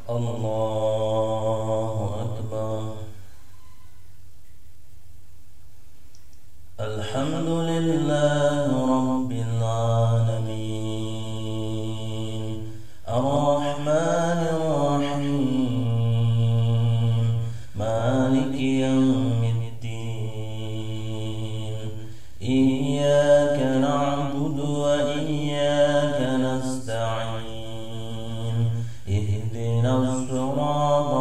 الله أكبر. الحمد لله رب العالمين الرحمن الرحيم مالك يوم الدين إياك نعبد وإياك نستعين اهدنا الصراط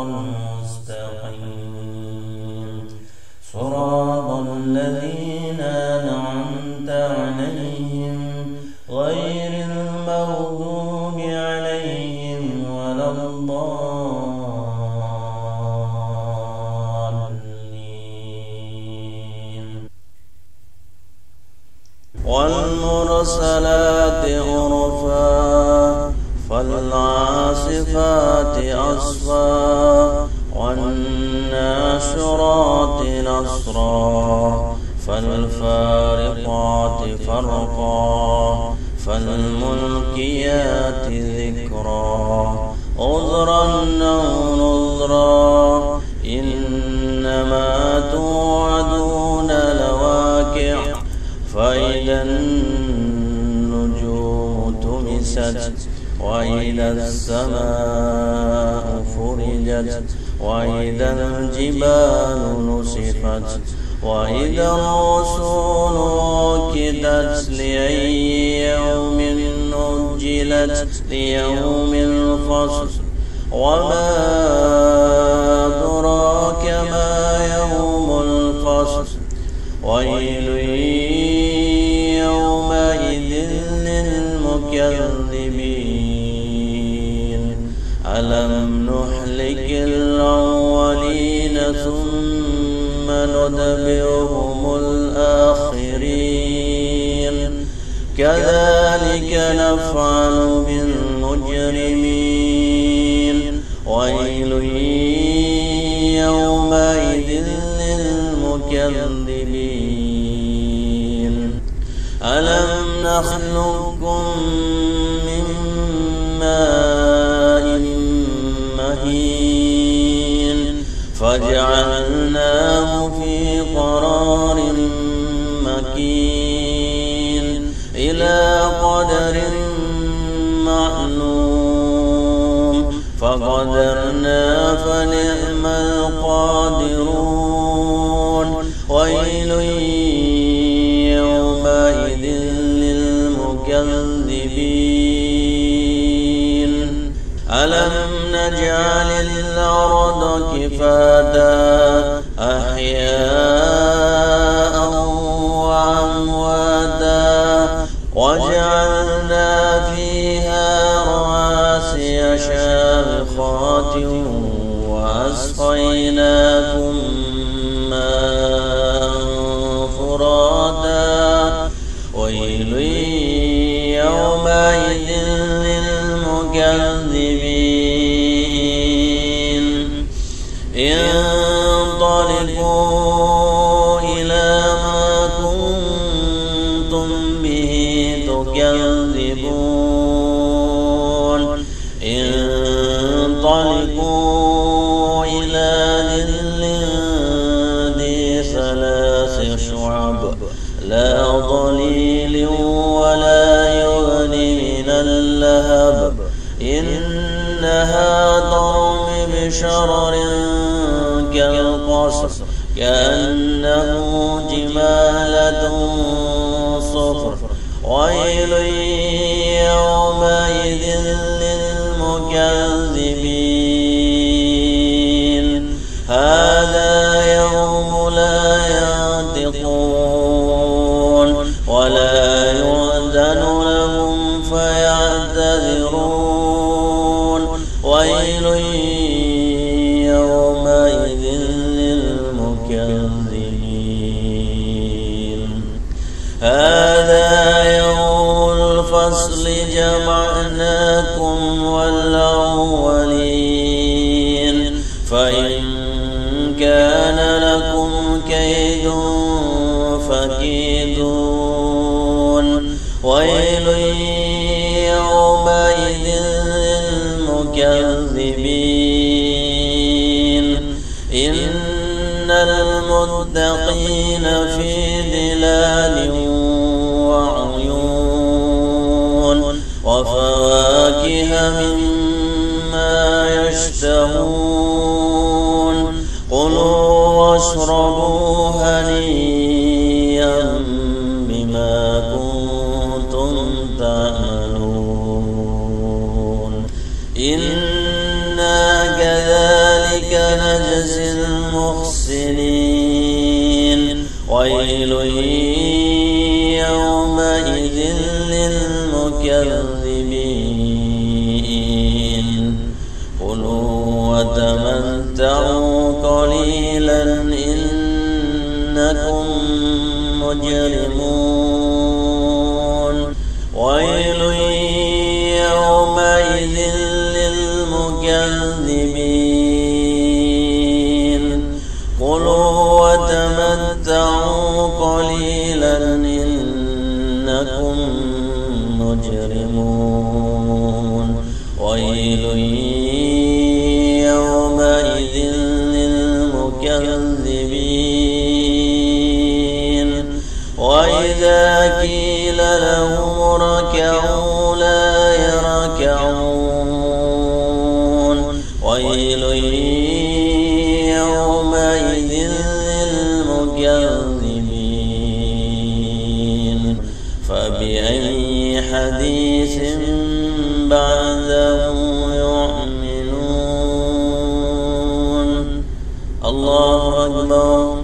المستقيم صراط الذين أنعمت عليهم غير المغضوب عليهم ولا الضالين. والمرسلات عرفا فالعاصفات عصفا والناشرات نشرا فالفارقات فرقا فالملقيات ذكرا عذرا أو نذرا إنما توعدون لواقع فإذا النجوم طمست وإذا السماء فرجت وإذا الجبال نسفت وإذا الرسل أُقِّتَتْ لأي يوم أجلت ليوم الفصل وما أدراك ما يوم الفصل ويل يومئذ للمكذبين ألم نهلك الأولين ثم نتبعهم الآخرين كذلك نفعل بالمجرمين ويل يومئذ للمكذبين ألم نخلقكم من ماء مهين فجعلناه في قرار مكين إلى قدر معلوم فقدرنا فنعم القادرون ويل يومئذ للمكذبين ألم نجعل الأرض كفاتا أحياء وأمواتا وجعلنا فيها رواسي شامخات وأسقيناكم ماء فراتا ويل يومئذ للمكذبين انطلقوا إلى ما كنتم به تكذبون انطلقوا إلى ظل ذي ثلاث شعب لا ظليل ولا يغني من اللهب إنها ترمي بشرر كالقصر كأنه جمالة صفر ويل يومئذ للمكذبين هذا يوم لا ينطقون ولا يؤذن لهم فيعتذرون ويل يومئذ للمكذبين هذا يوم الفصل جمعناكم والأولين فإن كان لكم كيد فكيدون ويل يومئذ للمكذبين للمتقين في ظلال وعيون وفواكه مما يشتهون كلوا واشربوا هنيئا بما كنتم تعملون إنا كذلك نجزي المحسنين ويل يومئذ للمكذبين كلوا وتمتعوا قليلا إنكم مجرمون ويل يومئذ للمكذبين كلوا وتمتعوا قليلا إنكم مجرمون ويل يومئذ للمكذبين وإذا قيل لهم اركعوا لا يركعون ويل يومئذ للمكذبين فبأي حديث بعده يؤمنون الله أكبر